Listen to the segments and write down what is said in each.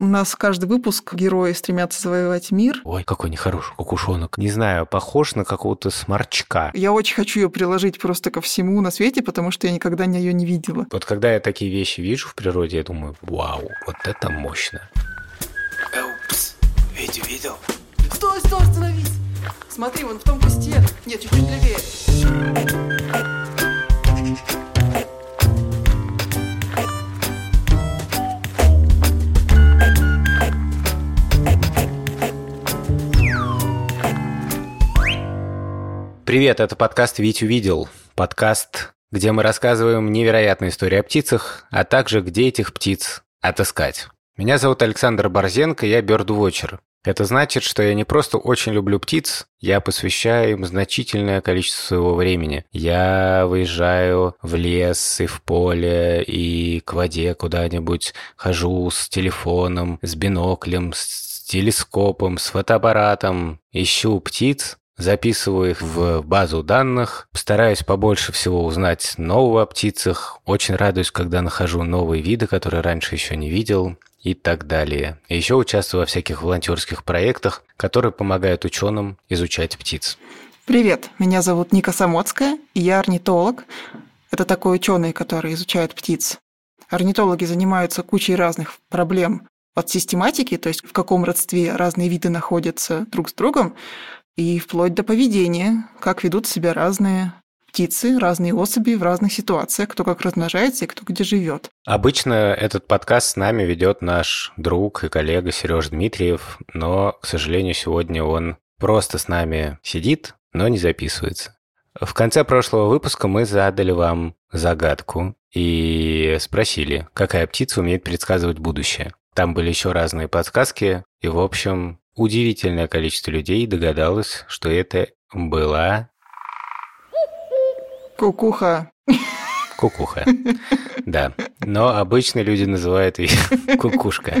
У нас каждый выпуск герои стремятся завоевать мир. Ой, какой нехороший кукушонок. Не знаю, похож на какого-то сморчка. Я очень хочу ее приложить просто ко всему на свете, потому что я никогда ее не видела. Вот когда я такие вещи вижу в природе, я думаю, вау, вот это мощно. Упс, Витю видел? Стой, остановись! Смотри, вон в том кусте. Нет, чуть-чуть левее. Привет, это подкаст «Витю видел». Подкаст, где мы рассказываем невероятные истории о птицах, а также где этих птиц отыскать. Меня зовут Александр Борзенко, я бёрдвотчер. Это значит, что я не просто очень люблю птиц, я посвящаю им значительное количество своего времени. Я выезжаю в лес и в поле, и к воде куда-нибудь, хожу с телефоном, с биноклем, с телескопом, с фотоаппаратом, ищу птиц, записываю их в базу данных, стараюсь побольше всего узнать нового о птицах, очень радуюсь, когда нахожу новые виды, которые раньше еще не видел, и так далее. И еще участвую во всяких волонтерских проектах, которые помогают ученым изучать птиц. Привет, меня зовут Ника Самоцкая, и я орнитолог. Это такой ученый, который изучает птиц. Орнитологи занимаются кучей разных проблем от систематики, то есть в каком родстве разные виды находятся друг с другом, и вплоть до поведения, как ведут себя разные птицы, разные особи в разных ситуациях, кто как размножается и кто где живет. Обычно этот подкаст с нами ведет наш друг и коллега Сережа Дмитриев, но, к сожалению, сегодня он просто с нами сидит, но не записывается. В конце прошлого выпуска мы задали вам загадку и спросили, какая птица умеет предсказывать будущее. Там были еще разные подсказки, и, в общем, удивительное количество людей догадалось, что это была... Кукуха. Кукуха. Да. Но обычно люди называют ее кукушка.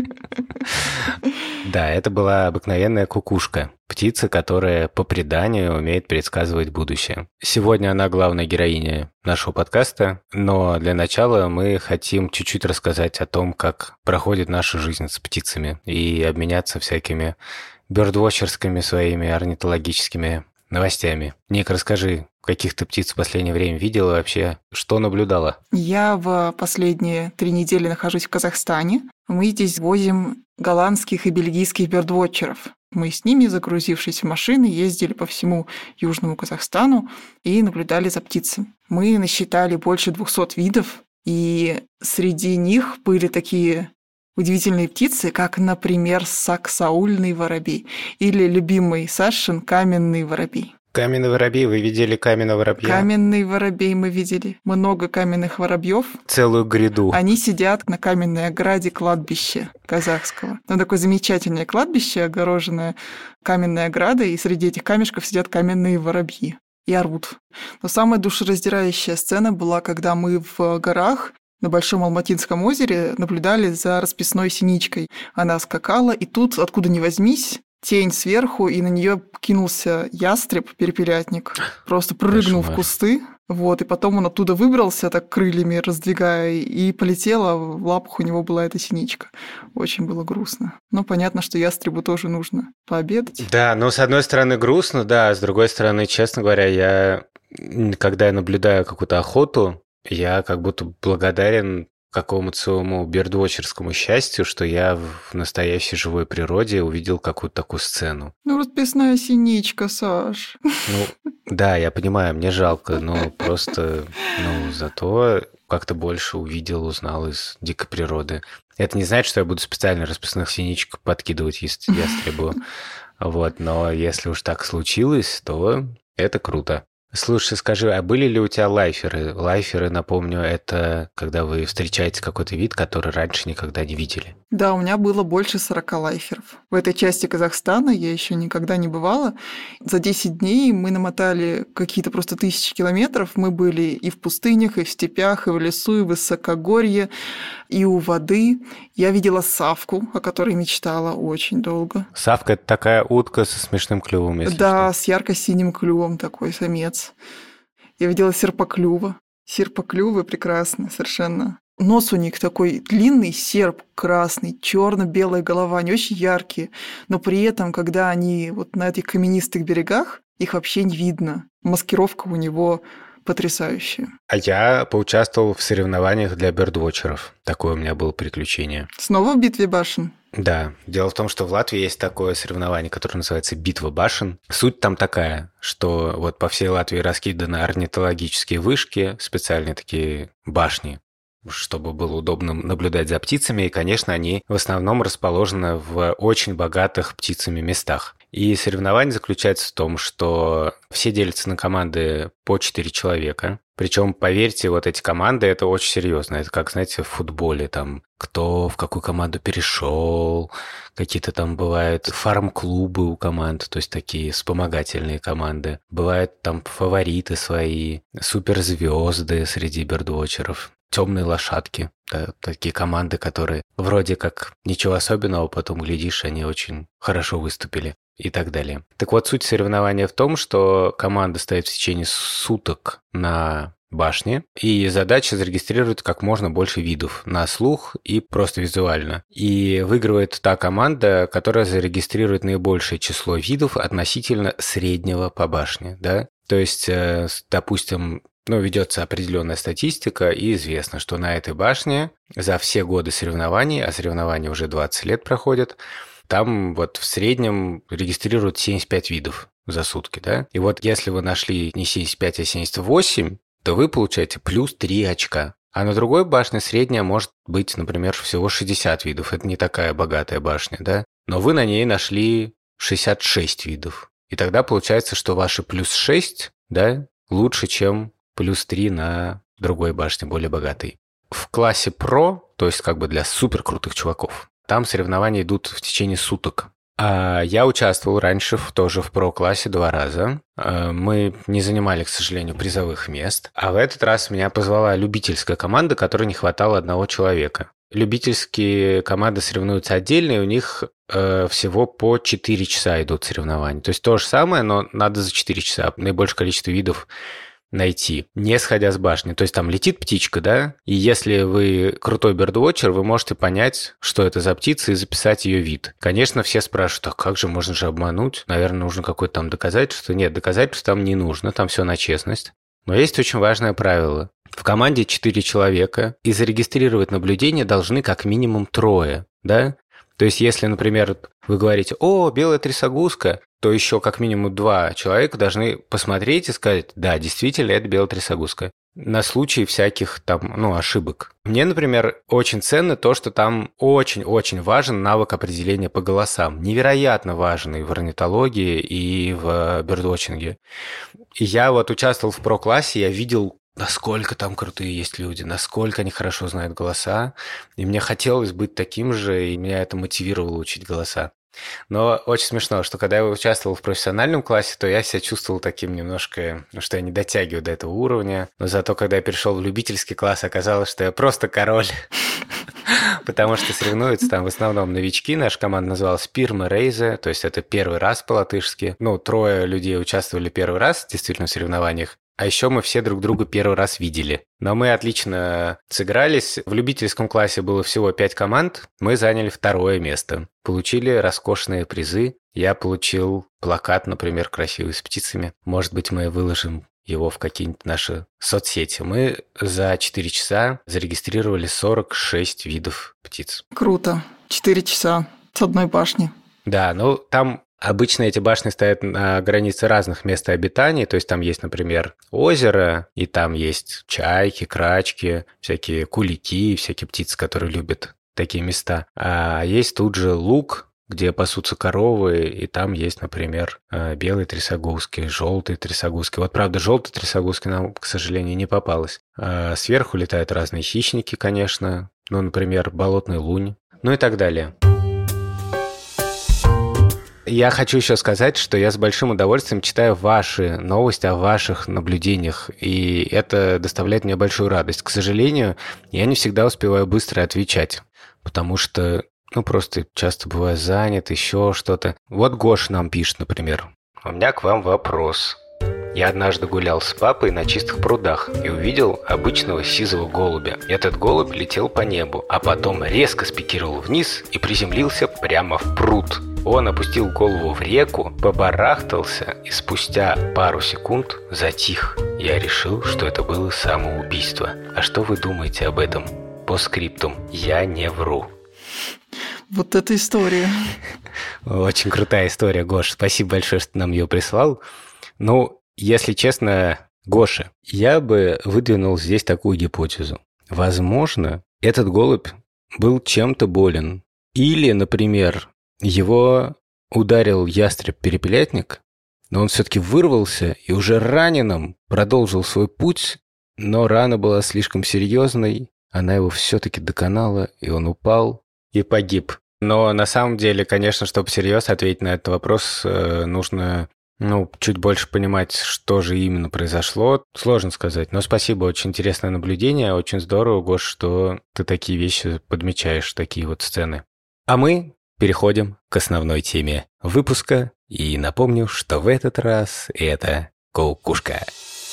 Да, это была обыкновенная кукушка. Птица, которая по преданию умеет предсказывать будущее. Сегодня она главная героиня нашего подкаста, но для начала мы хотим чуть-чуть рассказать о том, как проходит наша жизнь с птицами и обменяться всякими бёрдвотчерскими своими орнитологическими новостями. Ник, расскажи, каких ты птиц в последнее время видела вообще? Что наблюдала? Я в последние 3 недели нахожусь в Казахстане. Мы здесь возим голландских и бельгийских бёрдвотчеров. Мы с ними, загрузившись в машины, ездили по всему Южному Казахстану и наблюдали за птицами. Мы насчитали больше 200 видов, и среди них были такие удивительные птицы, как, например, саксаульный воробей или любимый Сашин каменный воробей. Каменный воробей, вы видели каменного воробья? Каменный воробей мы видели. Много каменных воробьев. Целую гряду. Они сидят на каменной ограде кладбища казахского. Там такое замечательное кладбище, огороженное каменной оградой, и среди этих камешков сидят каменные воробьи и орут. Но самая душераздирающая сцена была, когда мы в горах на Большом Алматинском озере наблюдали за расписной синичкой. Она скакала, и тут, откуда ни возьмись, тень сверху, и на нее кинулся ястреб, перепелятник, просто прыгнул в кусты, и потом он оттуда выбрался, так крыльями раздвигая, и полетела, в лапах у него была эта синичка. Очень было грустно. Но понятно, что ястребу тоже нужно пообедать. Да, но с одной стороны грустно, да, с другой стороны, честно говоря, когда я наблюдаю какую-то охоту, я как будто благодарен какому-то своему бёрдвотчерскому счастью, что я в настоящей живой природе увидел какую-то такую сцену. Расписная синичка, Саш. Да, я понимаю, мне жалко, но просто, зато как-то больше увидел, узнал из дикой природы. Это не значит, что я буду специально расписных синичек подкидывать ястребу, но если уж так случилось, то это круто. Слушай, скажи, а были ли у тебя лайферы? Лайферы, напомню, это когда вы встречаете какой-то вид, который раньше никогда не видели. Да, у меня было больше 40 лайферов. В этой части Казахстана я еще никогда не бывала. За 10 дней мы намотали какие-то просто 1000 километров. Мы были и в пустынях, и в степях, и в лесу, и в высокогорье, и у воды. Я видела савку, о которой мечтала очень долго. Савка – это такая утка со смешным клювом, если Да, что. с ярко-синим клювом такой самец. Я видела серпоклюва. Серпоклювы прекрасны совершенно. Нос у них такой длинный, серп красный, черно-белая голова, они очень яркие. Но при этом, когда они вот на этих каменистых берегах, их вообще не видно. Маскировка у него потрясающая. А я поучаствовал в соревнованиях для бёрдвотчеров. Такое у меня было приключение. Снова в битве башен? Да. Дело в том, что в Латвии есть такое соревнование, которое называется «Битва башен». Суть там такая, что вот по всей Латвии раскиданы орнитологические вышки, специальные такие башни, чтобы было удобно наблюдать за птицами. И, конечно, они в основном расположены в очень богатых птицами местах. И соревнование заключается в том, что все делятся на команды по 4 человека. Причем, поверьте, вот эти команды, это очень серьезно. Это как, знаете, в футболе, там, кто в какую команду перешел, какие-то там бывают фарм-клубы у команд, то есть такие вспомогательные команды. Бывают там фавориты свои, суперзвезды среди бёрдвотчеров. Темные лошадки, да, такие команды, которые вроде как ничего особенного, потом глядишь, они очень хорошо выступили и так далее. Так вот, суть соревнования в том, что команда стоит в течение суток на башне, и задача зарегистрировать как можно больше видов на слух и просто визуально. И выигрывает та команда, которая зарегистрирует наибольшее число видов относительно среднего по башне, да. То есть, допустим, ведется определенная статистика, и известно, что на этой башне за все годы соревнований, а соревнования уже 20 лет проходят, там вот в среднем регистрируют 75 видов за сутки, да? И вот если вы нашли не 75, а 78, то вы получаете плюс 3 очка. А на другой башне средняя может быть, например, всего 60 видов. Это не такая богатая башня, да? Но вы на ней нашли 66 видов. И тогда получается, что ваши плюс 6, да, лучше, чем плюс 3 на другой башне, более богатой. В классе Pro, то есть как бы для суперкрутых чуваков, там соревнования идут в течение суток. Я участвовал раньше тоже в Pro-классе 2 раза. Мы не занимали, к сожалению, призовых мест. А в этот раз меня позвала любительская команда, которой не хватало одного человека. Любительские команды соревнуются отдельно, и у них всего по 4 часа идут соревнования. То есть то же самое, но надо за 4 часа наибольшее количество видов найти, не сходя с башни. То есть там летит птичка, да, и если вы крутой бёрдвотчер, вы можете понять, что это за птица, и записать ее вид. Конечно, все спрашивают, а как же, можно же обмануть? Наверное, нужно какое-то там доказательство. Нет, доказательств там не нужно, там все на честность. Но есть очень важное правило. В команде 4 человека, и зарегистрировать наблюдение должны как минимум 3, да? То есть, если, например, вы говорите, о, белая трясогузка, то еще как минимум 2 человека должны посмотреть и сказать, да, действительно, это белая трясогузка. На случай всяких там, ошибок. Мне, например, очень ценно то, что там очень-очень важен навык определения по голосам. Невероятно важный в орнитологии и в бёрдвотчинге. И я вот участвовал в Pro-классе, я видел, насколько там крутые есть люди, насколько они хорошо знают голоса. И мне хотелось быть таким же, и меня это мотивировало учить голоса. Но очень смешно, что когда я участвовал в профессиональном классе, то я себя чувствовал таким немножко, что я не дотягиваю до этого уровня. Но зато, когда я перешел в любительский класс, оказалось, что я просто король. Потому что соревнуются там в основном новички. Наша команда называлась Pirma Reize, то есть это первый раз по-латышски. 3 людей участвовали первый раз действительно в соревнованиях. А еще мы все друг друга первый раз видели. Но мы отлично сыгрались. В любительском классе было всего 5 команд. Мы заняли 2 место. Получили роскошные призы. Я получил плакат, например, красивый с птицами. Может быть, мы выложим его в какие-нибудь наши соцсети. Мы за 4 часа зарегистрировали 46 видов птиц. Круто. 4 часа с одной башни. Да, там... Обычно эти башни стоят на границе разных мест обитания, то есть там есть, например, озеро, и там есть чайки, крачки, всякие кулики, всякие птицы, которые любят такие места. А есть тут же луг, где пасутся коровы, и там есть, например, белые трясогузки, желтые трясогузки. Вот, правда, желтые трясогузки нам, к сожалению, не попалось. Сверху летают разные хищники, конечно, например, болотный лунь, и так далее. Я хочу еще сказать, что я с большим удовольствием читаю ваши новости о ваших наблюдениях, и это доставляет мне большую радость. К сожалению, я не всегда успеваю быстро отвечать, потому что, просто часто бываю занят, еще что-то. Вот Гоша нам пишет, например. У меня к вам вопрос. Я однажды гулял с папой на чистых прудах и увидел обычного сизого голубя. Этот голубь летел по небу, а потом резко спикировал вниз и приземлился прямо в пруд. Он опустил голову в реку, побарахтался и спустя пару секунд затих. Я решил, что это было самоубийство. А что вы думаете об этом? По скриптум. Я не вру. Вот эта история. Очень крутая история, Гош. Спасибо большое, что ты нам ее прислал. Ну, если честно, Гоша, я бы выдвинул здесь такую гипотезу. Возможно, этот голубь был чем-то болен. Или, например, его ударил ястреб-перепелятник, но он все-таки вырвался и уже раненым продолжил свой путь, но рана была слишком серьезной, она его все-таки доконала, и он упал и погиб. Но на самом деле, конечно, чтобы серьезно ответить на этот вопрос, нужно чуть больше понимать, что же именно произошло. Сложно сказать, но спасибо, очень интересное наблюдение, очень здорово, Гош, что ты такие вещи подмечаешь, такие вот сцены. А мы переходим к основной теме выпуска, и напомню, что в этот раз это кукушка.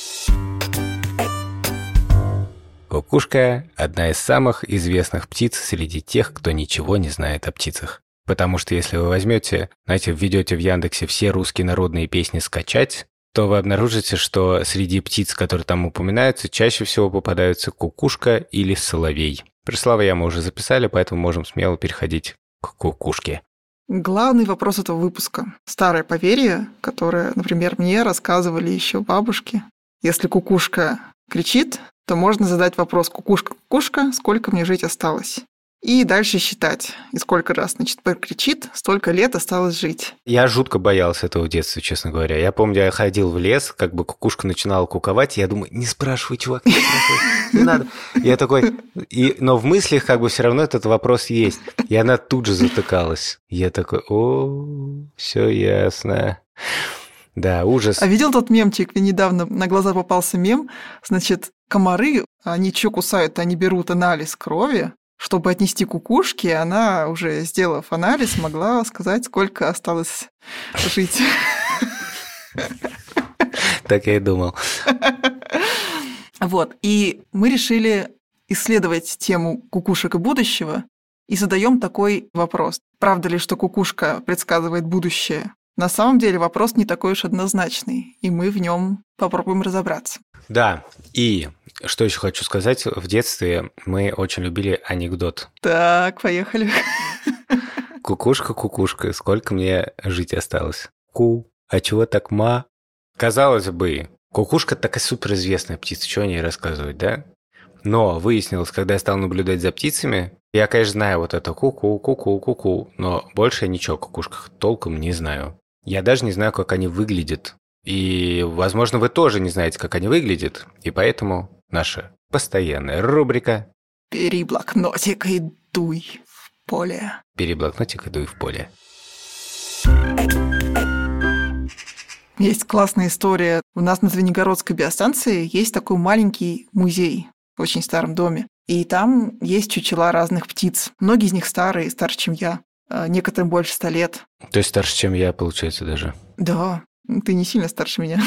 Кукушка – одна из самых известных птиц среди тех, кто ничего не знает о птицах. Потому что если вы возьмете, введете в Яндексе все русские народные песни скачать, то вы обнаружите, что среди птиц, которые там упоминаются, чаще всего попадаются кукушка или соловей. Про соловья мы уже записали, поэтому можем смело переходить к кукушке. Главный вопрос этого выпуска. Старое поверье, которое, например, мне рассказывали еще бабушки. Если кукушка кричит, то можно задать вопрос: «Кукушка, кукушка, сколько мне жить осталось?» И дальше считать. И сколько раз, прокричит, столько лет осталось жить. Я жутко боялся этого в детстве, честно говоря. Я помню, я ходил в лес, кукушка начинала куковать, и я думаю, не спрашивай, чувак, не надо. Я такой, но в мыслях все равно этот вопрос есть. И она тут же затыкалась. Я такой, все ясно. Да, ужас. А видел тот мемчик? Мне недавно на глаза попался мем. Комары, они что кусают? Они берут анализ крови, чтобы отнести кукушке, она, уже сделав анализ, могла сказать, сколько осталось жить. Так я и думал. Вот. И мы решили исследовать тему кукушек и будущего и задаем такой вопрос. Правда ли, что кукушка предсказывает будущее? На самом деле вопрос не такой уж однозначный, и мы в нем попробуем разобраться. Да, и что еще хочу сказать, в детстве мы очень любили анекдот. Так, поехали. Кукушка, кукушка, сколько мне жить осталось? А чего так ма? Казалось бы, кукушка такая суперизвестная птица, что о ней рассказывать, да? Но выяснилось, когда я стал наблюдать за птицами, я, конечно, знаю вот это ку-ку, ку-ку, ку-ку, но больше я ничего о кукушках толком не знаю. Я даже не знаю, как они выглядят. И, возможно, вы тоже не знаете, как они выглядят. И поэтому наша постоянная рубрика «Бери блокнотик и дуй в поле». «Бери блокнотик и дуй в поле». Есть классная история. У нас на Звенигородской биостанции есть такой маленький музей в очень старом доме. И там есть чучела разных птиц. Многие из них старые, старше, чем я. Некоторым больше 100 лет. То есть старше, чем я, получается, даже? Да, ты не сильно старше меня.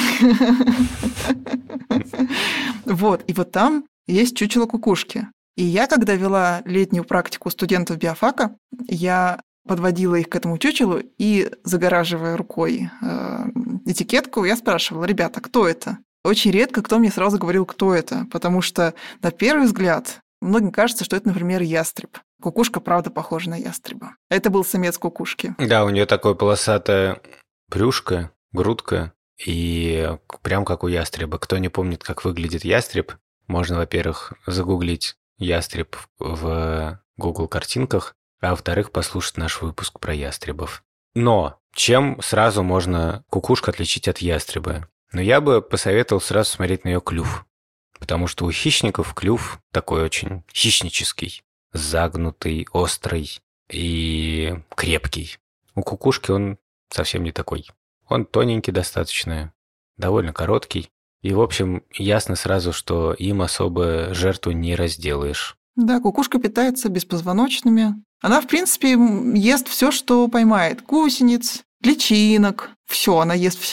Вот, и вот там есть чучело кукушки. И я, когда вела летнюю практику студентов биофака, я подводила их к этому чучелу и, загораживая рукой этикетку, я спрашивала: ребята, кто это? Очень редко кто мне сразу говорил, кто это, потому что на первый взгляд многим кажется, что это, например, ястреб. Кукушка, правда, похожа на ястреба. Это был самец кукушки. Да, у нее такое полосатое брюшко, грудка, и прям как у ястреба. Кто не помнит, как выглядит ястреб, можно, во-первых, загуглить ястреб в Google картинках, а во-вторых, послушать наш выпуск про ястребов. Но чем сразу можно кукушку отличить от ястреба? Но я бы посоветовал сразу смотреть на ее клюв, потому что у хищников клюв такой очень хищнический, загнутый, острый и крепкий. У кукушки он совсем не такой. Он тоненький достаточно, довольно короткий. И, в общем, ясно сразу, что им особо жертву не разделаешь. Да, кукушка питается беспозвоночными. Она, в принципе, ест все, что поймает. Гусениц, личинок. Все, она ест все.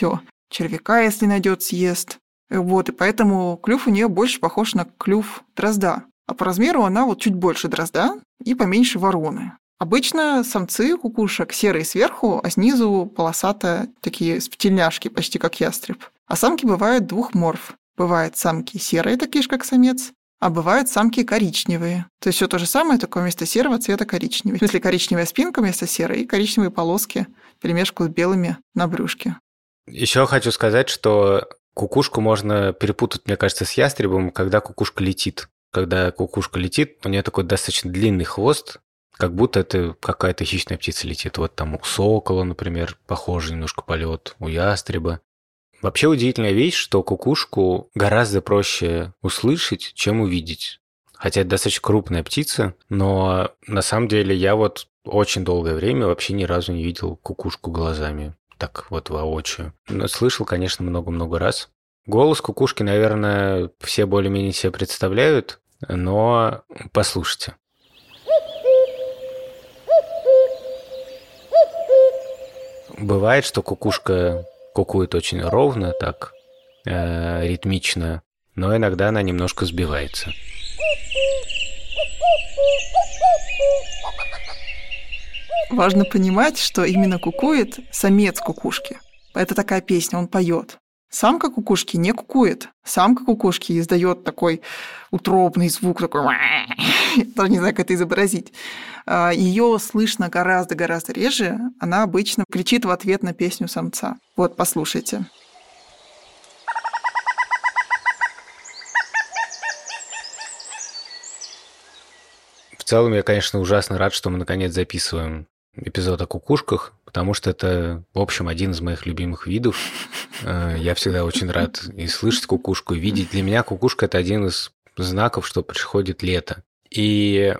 червяка, если найдет, съест. Вот, и поэтому клюв у нее больше похож на клюв дрозда. А по размеру она вот чуть больше дрозда и поменьше вороны. Обычно самцы кукушек серые сверху, а снизу полосатые такие тельняшки, почти как ястреб. А самки бывают двух морф. Бывают самки серые, такие же, как самец, а бывают самки коричневые. То есть все то же самое, только вместо серого цвета коричневый. В смысле, коричневая спинка вместо серой и коричневые полоски вперемешку с белыми на брюшке. Еще хочу сказать, что кукушку можно перепутать, мне кажется, с ястребом, когда кукушка летит. Когда кукушка летит, у нее такой достаточно длинный хвост, как будто это какая-то хищная птица летит. Вот там у сокола, например, похожий немножко полет, у ястреба. Вообще удивительная вещь, что кукушку гораздо проще услышать, чем увидеть. Хотя это достаточно крупная птица, но на самом деле я вот очень долгое время вообще ни разу не видел кукушку глазами. Так вот воочию. Но слышал, конечно, много-много раз. Голос кукушки, наверное, все более-менее себе представляют, но послушайте. Бывает, что кукушка кукует очень ровно, так, ритмично, но иногда она немножко сбивается. Важно понимать, что именно кукует самец кукушки. Это такая песня, он поет. Самка кукушки не кукует. Самка кукушки издает такой утробный звук, такой... Я даже не знаю, как это изобразить. Ее слышно гораздо-гораздо реже. Она обычно кричит в ответ на песню самца. Вот, послушайте. В целом, я, конечно, ужасно рад, что мы наконец записываем эпизод о кукушках, потому что это, в общем, один из моих любимых видов. Я всегда очень рад и слышать кукушку, и видеть. Для меня кукушка – это один из знаков, что приходит лето. И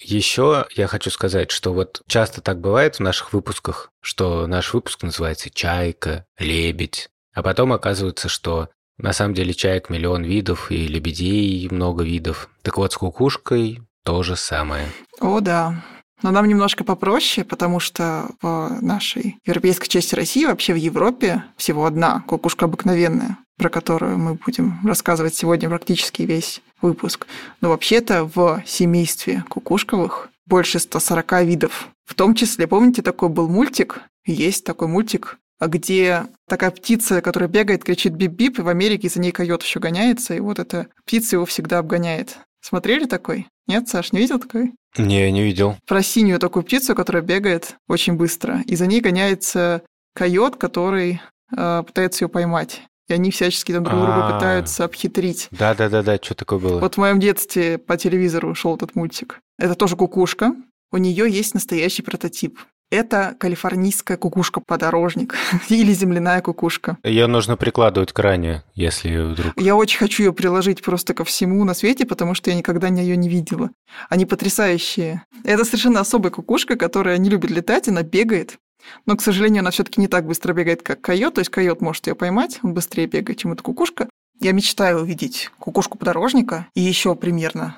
еще я хочу сказать, что вот часто так бывает в наших выпусках, что наш выпуск называется «Чайка», «Лебедь», а потом оказывается, что на самом деле чаек миллион видов и лебедей много видов. Так вот, с кукушкой то же самое. О, да. Но нам немножко попроще, потому что в нашей европейской части России, вообще в Европе, всего одна кукушка обыкновенная, про которую мы будем рассказывать сегодня практически весь выпуск. Но вообще-то в семействе кукушковых больше 140 видов. В том числе, помните, такой был мультик? Есть такой мультик, где такая птица, которая бегает, кричит бип-бип, и в Америке за ней койот еще гоняется, и вот эта птица его всегда обгоняет. Смотрели такой? Нет, Саш, не видел такой? Не видел. Про синюю такую птицу, которая бегает очень быстро. И за ней гоняется койот, который пытается ее поймать. И они всячески там друг друга пытаются обхитрить. Да, что такое было? Вот в моем детстве по телевизору шел этот мультик. Это тоже кукушка. У нее есть настоящий прототип. Это калифорнийская кукушка-подорожник или земляная кукушка. Ее нужно прикладывать к ране, если вдруг... Я очень хочу ее приложить просто ко всему на свете, потому что я никогда ее не видела. Они потрясающие. Это совершенно особая кукушка, которая не любит летать, она бегает. Но, к сожалению, она все-таки не так быстро бегает, как койот. То есть койот может ее поймать, он быстрее бегает, чем эта кукушка. Я мечтаю увидеть кукушку-подорожника и еще примерно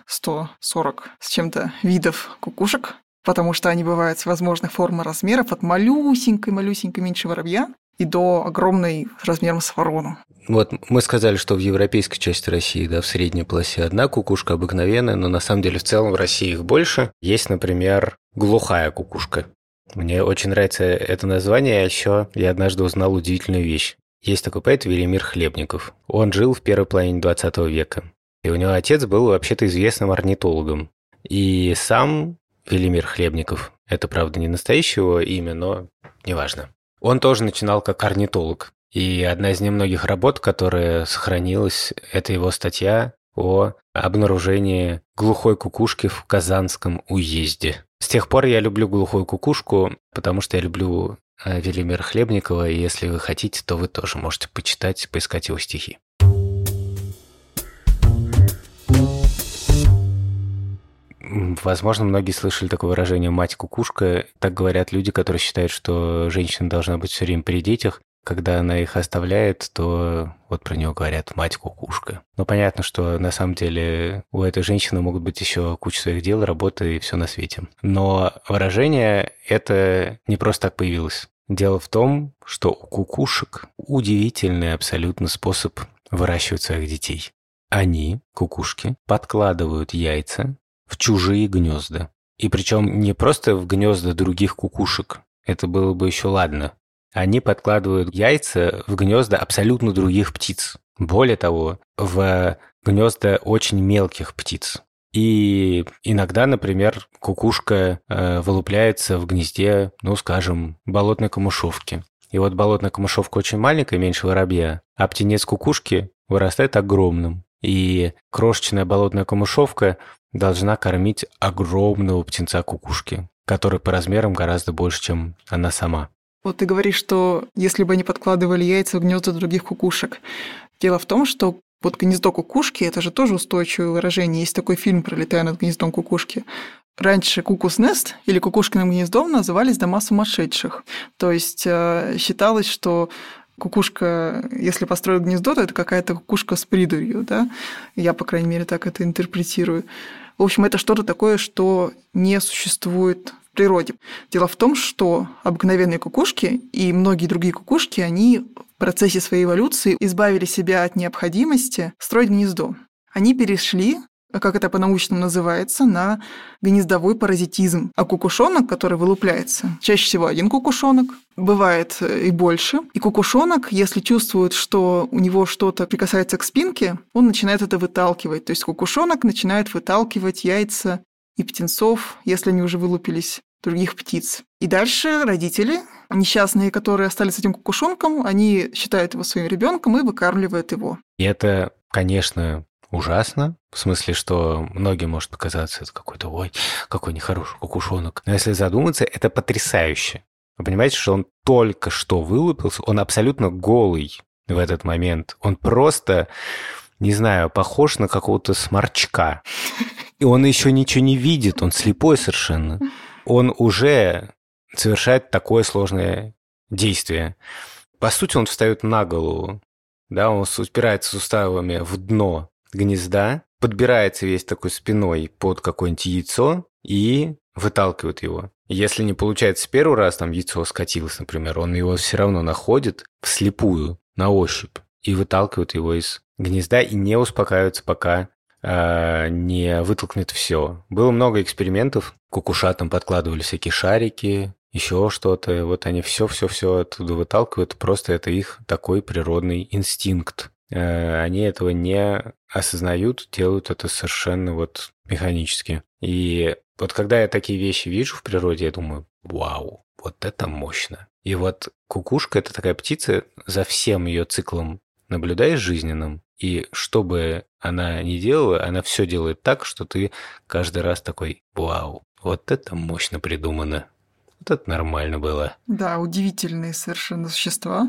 140 с чем-то видов кукушек, потому что они бывают всевозможных форм и размеров, от малюсенькой-малюсенькой меньше воробья и до огромной размером с ворону. Вот мы сказали, что в европейской части России, да, в средней полосе одна кукушка обыкновенная, но на самом деле в целом в России их больше. Есть, например, глухая кукушка. Мне очень нравится это название, а еще я однажды узнал удивительную вещь. Есть такой поэт Велимир Хлебников. Он жил в первой половине 20 века. И у него отец был вообще-то известным орнитологом. И сам Велимир Хлебников, это, правда, не настоящее его имя, но неважно. Он тоже начинал как орнитолог. И одна из немногих работ, которая сохранилась, это его статья о обнаружении глухой кукушки в Казанском уезде. С тех пор я люблю глухую кукушку, потому что я люблю Велимира Хлебникова, и если вы хотите, то вы тоже можете почитать, поискать его стихи. Возможно, многие слышали такое выражение «мать-кукушка». Так говорят люди, которые считают, что женщина должна быть все время при детях. Когда она их оставляет, то вот про нее говорят «мать-кукушка». Но понятно, что на самом деле у этой женщины могут быть еще куча своих дел, работы и все на свете. Но выражение это не просто так появилось. Дело в том, что у кукушек удивительный абсолютно способ выращивать своих детей. Они, кукушки, подкладывают яйца в чужие гнезда. И причем не просто в гнезда других кукушек. Это было бы еще ладно. Они подкладывают яйца в гнезда абсолютно других птиц. Более того, в гнезда очень мелких птиц. И иногда, например, кукушка вылупляется в гнезде, скажем, болотной камышовки. И вот болотная камышовка очень маленькая, меньше воробья, а птенец кукушки вырастает огромным. И крошечная болотная камышовка должна кормить огромного птенца кукушки, который по размерам гораздо больше, чем она сама. Вот ты говоришь, что если бы они подкладывали яйца в гнезда других кукушек. Дело в том, что вот гнездо кукушки – это же тоже устойчивое выражение. Есть такой фильм «Пролетая над гнездом кукушки». Раньше Cuckoo's Nest или кукушкиным гнездом назывались дома сумасшедших. То есть считалось, что кукушка, если построит гнездо, то это какая-то кукушка с придурью, да? Я, по крайней мере, так это интерпретирую. В общем, это что-то такое, что не существует в природе. Дело в том, что обыкновенные кукушки и многие другие кукушки, они в процессе своей эволюции избавили себя от необходимости строить гнездо. Они перешли, как это по-научному называется, на гнездовой паразитизм. А кукушонок, который вылупляется, чаще всего один кукушонок, бывает и больше. И кукушонок, если чувствует, что у него что-то прикасается к спинке, он начинает это выталкивать. То есть кукушонок начинает выталкивать яйца и птенцов, если они уже вылупились, других птиц. И дальше родители, несчастные, которые остались с этим кукушонком, они считают его своим ребенком и выкармливают его. И это, конечно, ужасно, в смысле, что многим может показаться, это какой-то, ой, какой нехороший кукушонок. Но если задуматься, это потрясающе. Вы понимаете, что он только что вылупился, он абсолютно голый в этот момент. Он просто, не знаю, похож на какого-то сморчка. И он еще ничего не видит, он слепой совершенно. Он уже совершает такое сложное действие. По сути, он встает на голову, да, он упирается суставами в дно гнезда, подбирается весь такой спиной под какое-нибудь яйцо и выталкивает его. Если не получается с первого раза, там яйцо скатилось, например, он его все равно находит вслепую, на ощупь, и выталкивает его из гнезда, и не успокаивается, пока не вытолкнет все. Было много экспериментов, кукушатам подкладывали всякие шарики, еще что-то, вот они все оттуда выталкивают, просто это их такой природный инстинкт. Они этого не осознают, делают это совершенно вот механически. И вот когда я такие вещи вижу в природе, я думаю, вау, вот это мощно. И вот кукушка – это такая птица, за всем ее циклом наблюдаешь жизненным, и что бы она ни делала, она все делает так, что ты каждый раз такой, вау, вот это мощно придумано. Вот это нормально было. Да, удивительные совершенно существа.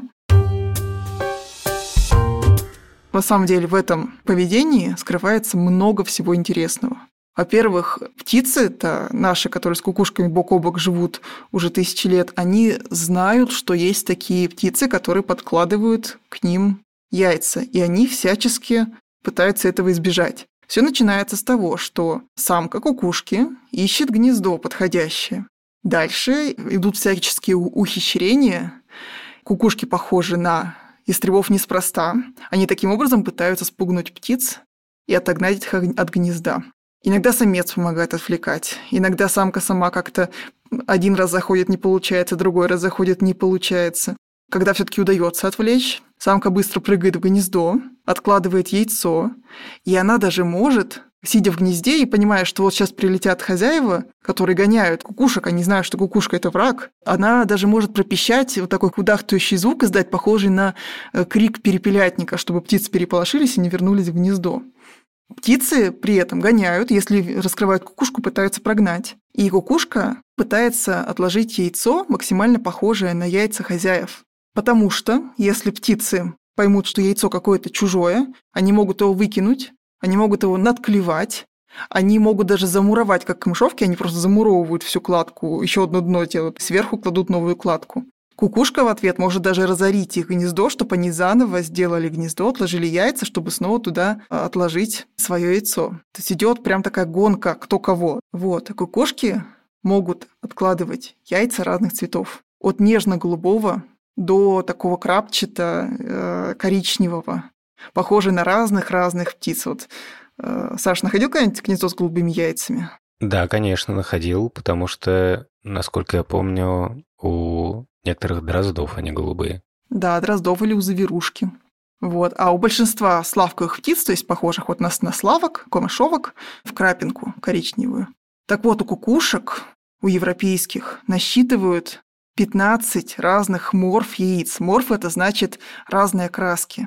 На самом деле в этом поведении скрывается много всего интересного. Во-первых, птицы-то наши, которые с кукушками бок о бок живут уже тысячи лет, они знают, что есть такие птицы, которые подкладывают к ним яйца, и они всячески пытаются этого избежать. Все начинается с того, что самка кукушки ищет гнездо подходящее. Дальше идут всяческие ухищрения. Кукушки похожи на ястребов неспроста. Они таким образом пытаются спугнуть птиц и отогнать их от гнезда. Иногда самец помогает отвлекать. Иногда самка сама как-то один раз заходит, не получается, другой раз заходит, не получается. Когда все-таки удается отвлечь, самка быстро прыгает в гнездо, откладывает яйцо, и она даже может, сидя в гнезде и понимая, что вот сейчас прилетят хозяева, которые гоняют кукушек, они знают, что кукушка – это враг, она даже может пропищать, вот такой кудахтающий звук издать, похожий на крик перепелятника, чтобы птицы переполошились и не вернулись в гнездо. Птицы при этом гоняют, если раскрывают кукушку, пытаются прогнать. И кукушка пытается отложить яйцо, максимально похожее на яйца хозяев. Потому что, если птицы поймут, что яйцо какое-то чужое, они могут его выкинуть, они могут его надклевать, они могут даже замуровать, как камышовки, они просто замуровывают всю кладку, еще одно дно делают, сверху кладут новую кладку. Кукушка в ответ может даже разорить их гнездо, чтобы они заново сделали гнездо, отложили яйца, чтобы снова туда отложить свое яйцо. То есть идет прям такая гонка, кто кого. Вот. А кукушки могут откладывать яйца разных цветов. от нежно-голубого до такого крапчато-коричневого, похожий на разных-разных птиц. Вот, Саш, находил когда-нибудь гнездо с голубыми яйцами? Да, конечно, находил, потому что, насколько я помню, у некоторых дроздов они голубые. Да, дроздов или у завирушки. Вот. А у большинства славковых птиц, то есть похожих вот на славок, камышовок, в крапинку коричневую. Так вот, у кукушек, у европейских, насчитывают 15 разных морф яиц. Морф – это значит разные окраски.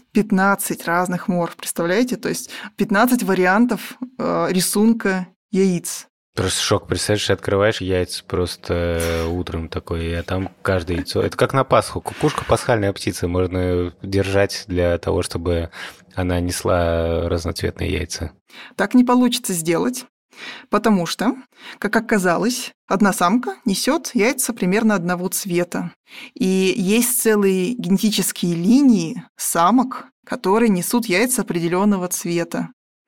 15 разных морф, представляете? То есть 15 вариантов рисунка яиц. Просто шок, представляешь, открываешь яйца просто утром такой, а там каждое яйцо. Это как на Пасху. Кукушка – пасхальная птица, можно держать для того, чтобы она несла разноцветные яйца. Так не получится сделать, потому что, как оказалось, одна самка несет яйца примерно одного цвета. И есть целые генетические линии самок, которые несут яйца определенного цвета.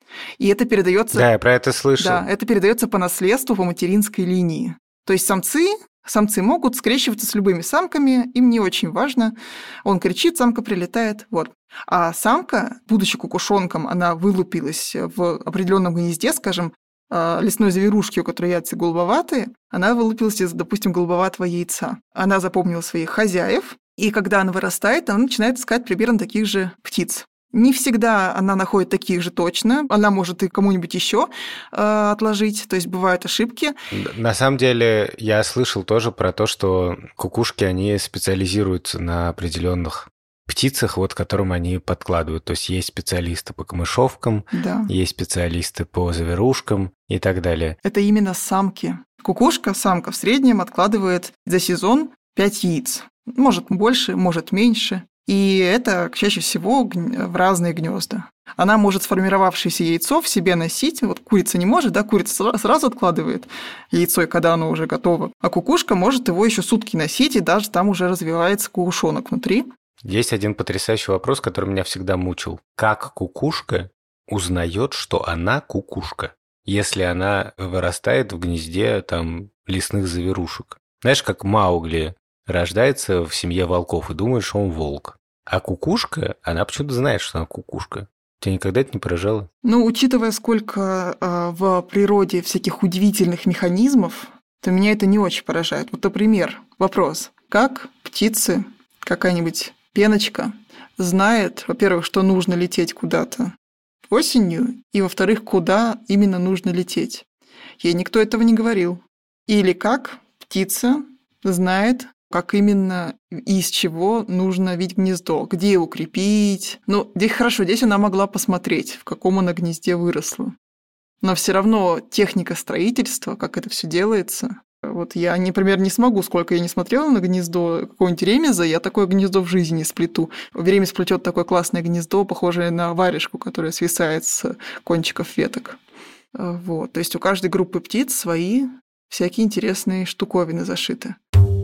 И это передается... Да, я про это слышал. Да, это передается по наследству по материнской линии. То есть самцы могут скрещиваться с любыми самками, им не очень важно. Он кричит, самка прилетает, вот. А самка, будучи кукушонком, она вылупилась в определенном гнезде, скажем, лесной завирушки, у которой яйца голубоватые, она вылупилась из, допустим, голубоватого яйца. Она запомнила своих хозяев, и когда она вырастает, она начинает искать примерно таких же птиц. Не всегда она находит таких же точно, она может и кому-нибудь еще отложить, то есть бывают ошибки. На самом деле я слышал тоже про то, что кукушки, они специализируются на определенных птицах, вот которым они подкладывают. То есть есть специалисты по камышовкам, Да. есть специалисты по завирушкам и так далее. Это именно самки. Кукушка, самка в среднем откладывает за сезон 5 яиц. Может больше, может меньше. И это чаще всего в разные гнезда. Она может сформировавшееся яйцо в себе носить. Вот курица не может, да, курица сразу откладывает яйцо, и когда оно уже готово. А кукушка может его еще сутки носить, и даже там уже развивается кукушонок внутри. Есть один потрясающий вопрос, который меня всегда мучил. Как кукушка узнает, что она кукушка, если она вырастает в гнезде там лесных завирушек? Знаешь, как Маугли рождается в семье волков и думает, что он волк. А кукушка, она почему-то знает, что она кукушка. Тебя никогда это не поражало? Ну, учитывая, сколько в природе всяких удивительных механизмов, то меня это не очень поражает. Вот, например, вопрос. Как птицы, какая-нибудь пеночка, знает, во-первых, что нужно лететь куда-то осенью, и, во-вторых, куда именно нужно лететь? Ей никто этого не говорил. Или как птица знает, как именно и из чего нужно видеть гнездо, где укрепить. Ну, здесь хорошо, здесь она могла посмотреть, в каком она гнезде выросла. Но все равно техника строительства, как это все делается. Вот я, например, не смогу, сколько я не смотрела на гнездо какого-нибудь ремеза, я такое гнездо в жизни не сплету. Ремез плетет такое классное гнездо, похожее на варежку, которая свисает с кончиков веток. Вот. То есть у каждой группы птиц свои всякие интересные штуковины зашиты.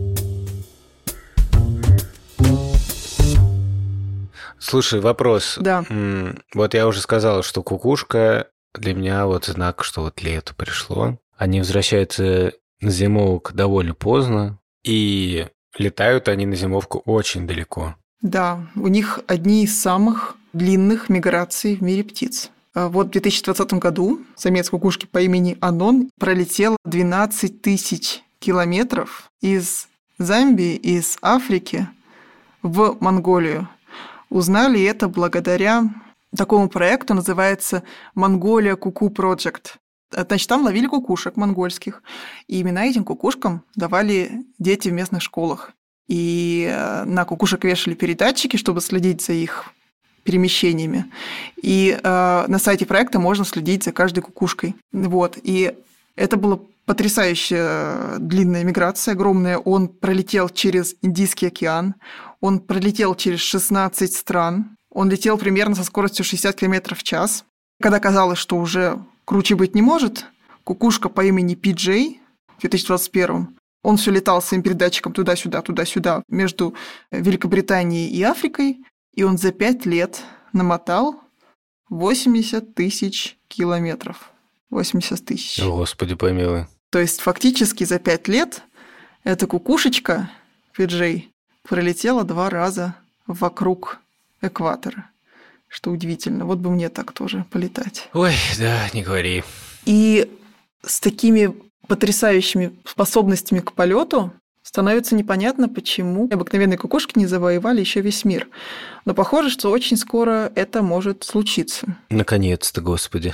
Слушай, вопрос. Да. Вот я уже сказал, что кукушка для меня вот знак, что вот лето пришло. Они возвращаются на зимовок довольно поздно, и летают они на зимовку очень далеко. Да, у них одни из самых длинных миграций в мире птиц. Вот в 2020 году самец кукушки по имени Анон пролетел 12 тысяч километров из Замбии, из Африки в Монголию. Узнали это благодаря такому проекту, называется «Mongolia Cuckoo Project». Значит, там ловили кукушек монгольских, и имена этим кукушкам давали дети в местных школах. И на кукушек вешали передатчики, чтобы следить за их перемещениями. И на сайте проекта можно следить за каждой кукушкой. Вот. И это была потрясающая длинная миграция, огромная. Он пролетел через Индийский океан, он пролетел через 16 стран, он летел примерно со скоростью 60 км в час. Когда казалось, что уже круче быть не может, кукушка по имени Пиджей в 2021 он все летал своим передатчиком туда-сюда между Великобританией и Африкой, и он за 5 лет намотал 80 тысяч километров. 80 тысяч. О, Господи помилуй. То есть фактически за 5 лет эта кукушечка Фиджей пролетела 2 раза вокруг экватора. Что удивительно. Вот бы мне так тоже полетать. Ой, да, не говори. И с такими потрясающими способностями к полету становится непонятно, почему обыкновенные кукушки не завоевали еще весь мир. Но похоже, что очень скоро это может случиться. Наконец-то, Господи.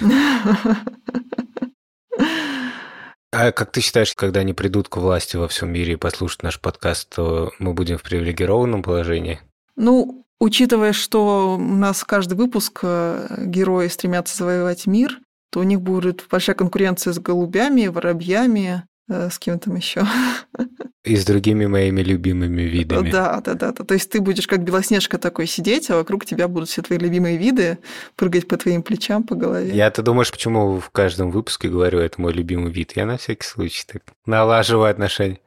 А как ты считаешь, когда они придут к власти во всем мире и послушают наш подкаст, то мы будем в привилегированном положении? Ну, учитывая, что у нас каждый выпуск герои стремятся завоевать мир, то у них будет большая конкуренция с голубями, воробьями, с кем там еще. И с другими моими любимыми видами. Да. То есть ты будешь как Белоснежка такой сидеть, а вокруг тебя будут все твои любимые виды прыгать по твоим плечам, по голове. Я-то думаешь, почему в каждом выпуске говорю, это мой любимый вид? Я на всякий случай так налаживаю отношения.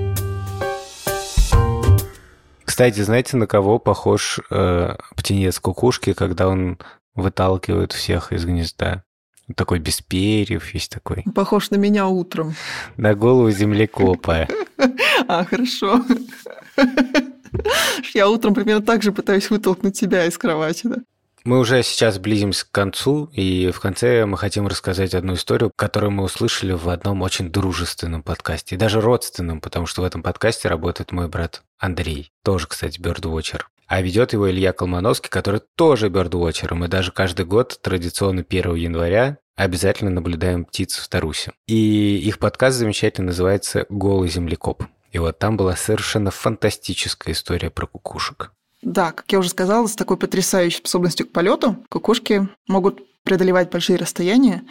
Кстати, знаете, на кого похож птенец кукушки, когда он выталкивает всех из гнезда? Такой без перьев, есть такой. Похож на меня утром. На голову землекопа. А, хорошо. Я утром примерно так же пытаюсь вытолкнуть тебя из кровати, да? Мы уже сейчас близимся к концу, и в конце мы хотим рассказать одну историю, которую мы услышали в одном очень дружественном подкасте, и даже родственном, потому что в этом подкасте работает мой брат Андрей, тоже, кстати, бёрдвотчер. А ведет его Илья Колмановский, который тоже бёрдвотчер. Мы даже каждый год традиционно 1 января обязательно наблюдаем птиц в Тарусе. И их подкаст замечательно называется «Голый землекоп». И вот там была совершенно фантастическая история про кукушек. Да, как я уже сказала, с такой потрясающей способностью к полету кукушки могут преодолевать большие расстояния.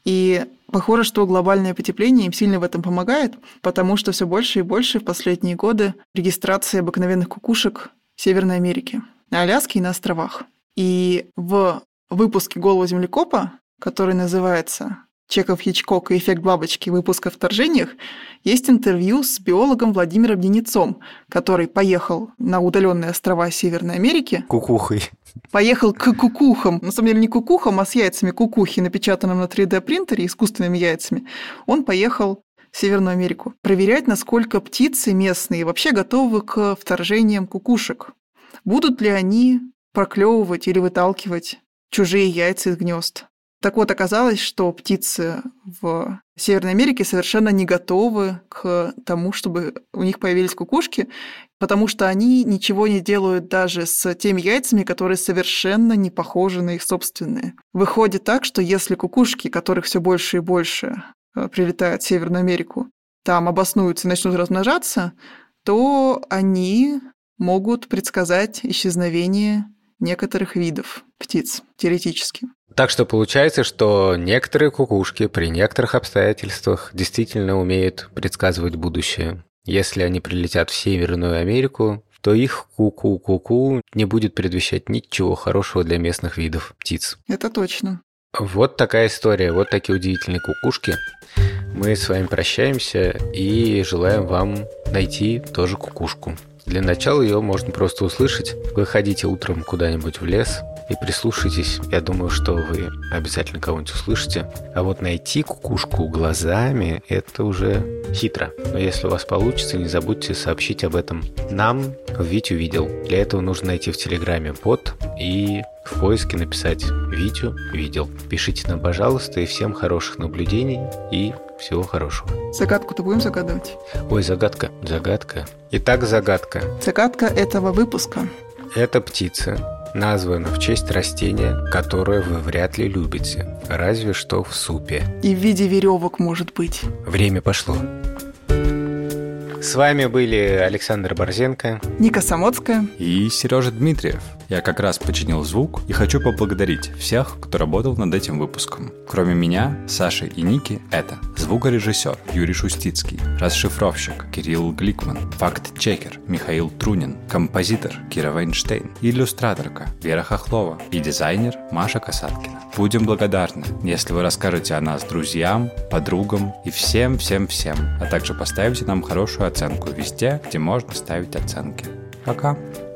И похоже, что глобальное потепление им сильно в этом помогает, потому что все больше и больше в последние годы регистрации обыкновенных кукушек в Северной Америке, на Аляске и на островах. И в выпуске «Голого землекопа», который называется «Чеков, Хичкок и эффект бабочки. Выпуск о вторжениях», есть интервью с биологом Владимиром Денецом, который поехал на удаленные острова Северной Америки. Кукухой. Поехал к кукухам. На самом деле не кукухам, а с яйцами кукухи, напечатанным на 3D-принтере, искусственными яйцами. Он поехал в Северную Америку проверять, насколько птицы местные вообще готовы к вторжениям кукушек. Будут ли они проклевывать или выталкивать чужие яйца из гнезд. Так вот, оказалось, что птицы в Северной Америке совершенно не готовы к тому, чтобы у них появились кукушки, потому что они ничего не делают даже с теми яйцами, которые совершенно не похожи на их собственные. Выходит так, что если кукушки, которых все больше и больше прилетают в Северную Америку, там обоснуются и начнут размножаться, то они могут предсказать исчезновение некоторых видов птиц, теоретически. Так что получается, что некоторые кукушки при некоторых обстоятельствах действительно умеют предсказывать будущее. Если они прилетят в Северную Америку, то их ку-ку-ку-ку не будет предвещать ничего хорошего для местных видов птиц. Это точно. Вот такая история, вот такие удивительные кукушки. Мы с вами прощаемся и желаем вам найти тоже кукушку. Для начала ее можно просто услышать. Вы ходите утром куда-нибудь в лес и прислушайтесь. Я думаю, что вы обязательно кого-нибудь услышите. А вот найти кукушку глазами – это уже хитро. Но если у вас получится, не забудьте сообщить об этом нам в «Витю видел». Для этого нужно найти в Телеграме бот и в поиске написать «Витю видел». Пишите нам, пожалуйста, и всем хороших наблюдений и всего хорошего. Загадку-то будем загадывать? Ой, загадка. Итак, загадка. Загадка этого выпуска. Эта птица названа в честь растения, которое вы вряд ли любите, разве что в супе. И в виде веревок, может быть. Время пошло. С вами были Александр Борзенко, Ника Самоцкая и Сережа Дмитриев. Я как раз починил звук и хочу поблагодарить всех, кто работал над этим выпуском. Кроме меня, Саши и Ники, это звукорежиссер Юрий Шустицкий, расшифровщик Кирилл Гликман, факт-чекер Михаил Трунин, композитор Кира Вайнштейн, иллюстраторка Вера Хохлова и дизайнер Маша Касаткина. Будем благодарны, если вы расскажете о нас друзьям, подругам и всем-всем-всем, а также поставите нам хорошую оценку везде, где можно ставить оценки. Пока!